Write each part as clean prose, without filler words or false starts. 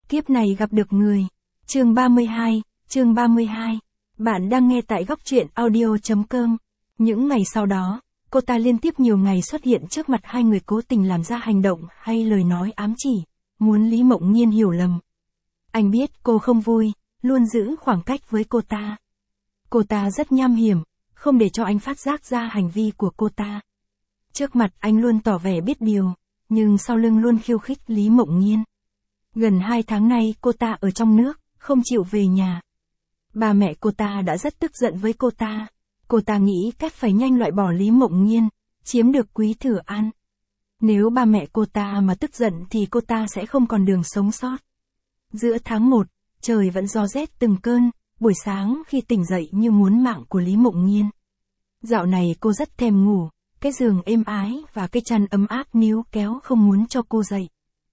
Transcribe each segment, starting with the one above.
Kiếp này gặp được người. Chương 32, chương 32. Bạn đang nghe tại góc truyện audio.com. Những ngày sau đó, cô ta liên tiếp nhiều ngày xuất hiện trước mặt hai người cố tình làm ra hành động hay lời nói ám chỉ, muốn Lý Mộng Nhiên hiểu lầm. Anh biết cô không vui, luôn giữ khoảng cách với cô ta. Cô ta rất nham hiểm, không để cho anh phát giác ra hành vi của cô ta. Trước mặt anh luôn tỏ vẻ biết điều, nhưng sau lưng luôn khiêu khích Lý Mộng Nhiên. Gần 2 tháng nay cô ta ở trong nước, không chịu về nhà. Ba mẹ cô ta đã rất tức giận với cô ta. Cô ta nghĩ cách phải nhanh loại bỏ Lý Mộng Nhiên, chiếm được Quý Thừa An. Nếu ba mẹ cô ta mà tức giận thì cô ta sẽ không còn đường sống sót. Giữa tháng 1, trời vẫn gió rét từng cơn, buổi sáng khi tỉnh dậy như muốn mạng của Lý Mộng Nhiên. Dạo này cô rất thèm ngủ, cái giường êm ái và cái chăn ấm áp níu kéo không muốn cho cô dậy.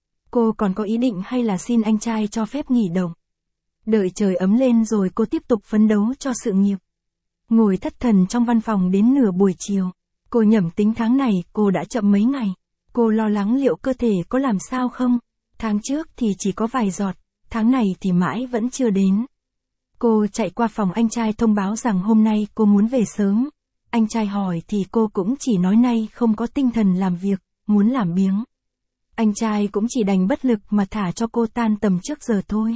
Cô còn có ý định hay là xin anh trai cho phép nghỉ đồng. Đợi trời ấm lên rồi cô tiếp tục phấn đấu cho sự nghiệp. Ngồi thất thần trong văn phòng đến nửa buổi chiều. Cô nhẩm tính tháng này cô đã chậm mấy ngày. Cô lo lắng liệu cơ thể có làm sao không. Tháng trước thì chỉ có vài giọt, tháng này thì mãi vẫn chưa đến. Cô chạy qua phòng anh trai thông báo rằng hôm nay cô muốn về sớm. Anh trai hỏi thì cô cũng chỉ nói nay không có tinh thần làm việc, muốn làm biếng. Anh trai cũng chỉ đành bất lực mà thả cho cô tan tầm trước giờ thôi.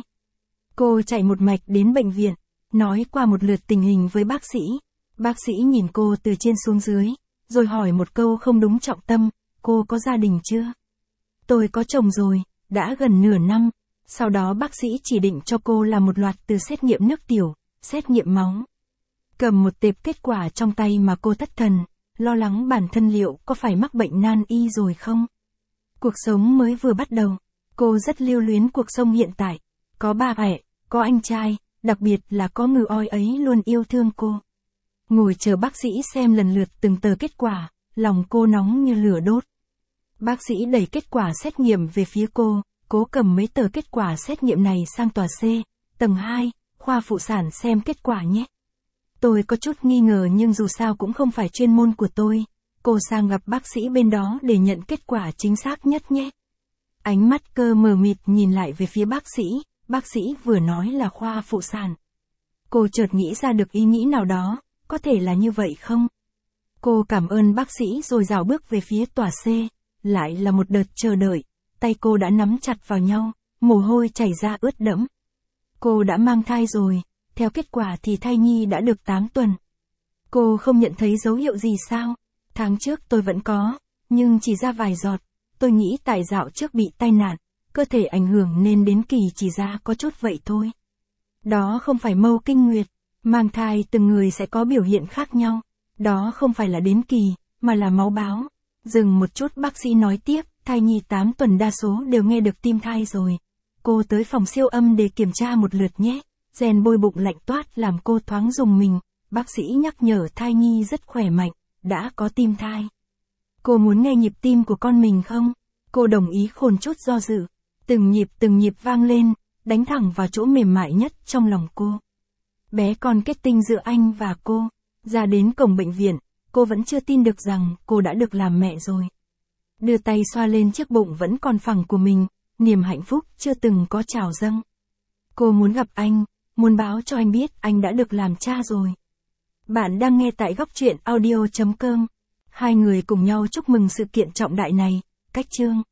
Cô chạy một mạch đến bệnh viện, nói qua một lượt tình hình với bác sĩ. Bác sĩ nhìn cô từ trên xuống dưới, rồi hỏi một câu không đúng trọng tâm, cô có gia đình chưa? Tôi có chồng rồi, đã gần nửa năm. Sau đó bác sĩ chỉ định cho cô làm một loạt từ xét nghiệm nước tiểu, xét nghiệm máu. Cầm một tệp kết quả trong tay mà cô thất thần, lo lắng bản thân liệu có phải mắc bệnh nan y rồi không? Cuộc sống mới vừa bắt đầu, cô rất lưu luyến cuộc sống hiện tại. Có ba mẹ, có anh trai, đặc biệt là có người oi ấy luôn yêu thương cô. Ngồi chờ bác sĩ xem lần lượt từng tờ kết quả, lòng cô nóng như lửa đốt. Bác sĩ đẩy kết quả xét nghiệm về phía cô, cố cầm mấy tờ kết quả xét nghiệm này sang tòa C, tầng 2, khoa phụ sản xem kết quả nhé. Tôi có chút nghi ngờ nhưng dù sao cũng không phải chuyên môn của tôi. Cô sang gặp bác sĩ bên đó để nhận kết quả chính xác nhất nhé. Ánh mắt cơ mờ mịt nhìn lại về phía bác sĩ vừa nói là khoa phụ sản. Cô chợt nghĩ ra được ý nghĩ nào đó, có thể là như vậy không? Cô cảm ơn bác sĩ rồi rảo bước về phía tòa C, lại là một đợt chờ đợi, tay cô đã nắm chặt vào nhau, mồ hôi chảy ra ướt đẫm. Cô đã mang thai rồi, theo kết quả thì thai nhi đã được 8 tuần. Cô không nhận thấy dấu hiệu gì sao? Tháng trước tôi vẫn có, nhưng chỉ ra vài giọt. Tôi nghĩ tại dạo trước bị tai nạn, cơ thể ảnh hưởng nên đến kỳ chỉ ra có chút vậy thôi. Đó không phải mâu kinh nguyệt, mang thai từng người sẽ có biểu hiện khác nhau. Đó không phải là đến kỳ, mà là máu báo. Dừng một chút bác sĩ nói tiếp, thai nhi 8 tuần đa số đều nghe được tim thai rồi. Cô tới phòng siêu âm để kiểm tra một lượt nhé. Gen bôi bụng lạnh toát làm cô thoáng rùng mình. Bác sĩ nhắc nhở thai nhi rất khỏe mạnh, đã có tim thai. Cô muốn nghe nhịp tim của con mình không? Cô đồng ý khôn chút do dự. Từng nhịp vang lên, đánh thẳng vào chỗ mềm mại nhất trong lòng cô. Bé con kết tinh giữa anh và cô. Ra đến cổng bệnh viện, cô vẫn chưa tin được rằng cô đã được làm mẹ rồi. Đưa tay xoa lên chiếc bụng vẫn còn phẳng của mình, niềm hạnh phúc chưa từng có trào dâng. Cô muốn gặp anh, muốn báo cho anh biết anh đã được làm cha rồi. Bạn đang nghe tại góc truyện audio.com. Hai người cùng nhau chúc mừng sự kiện trọng đại này. Cách chương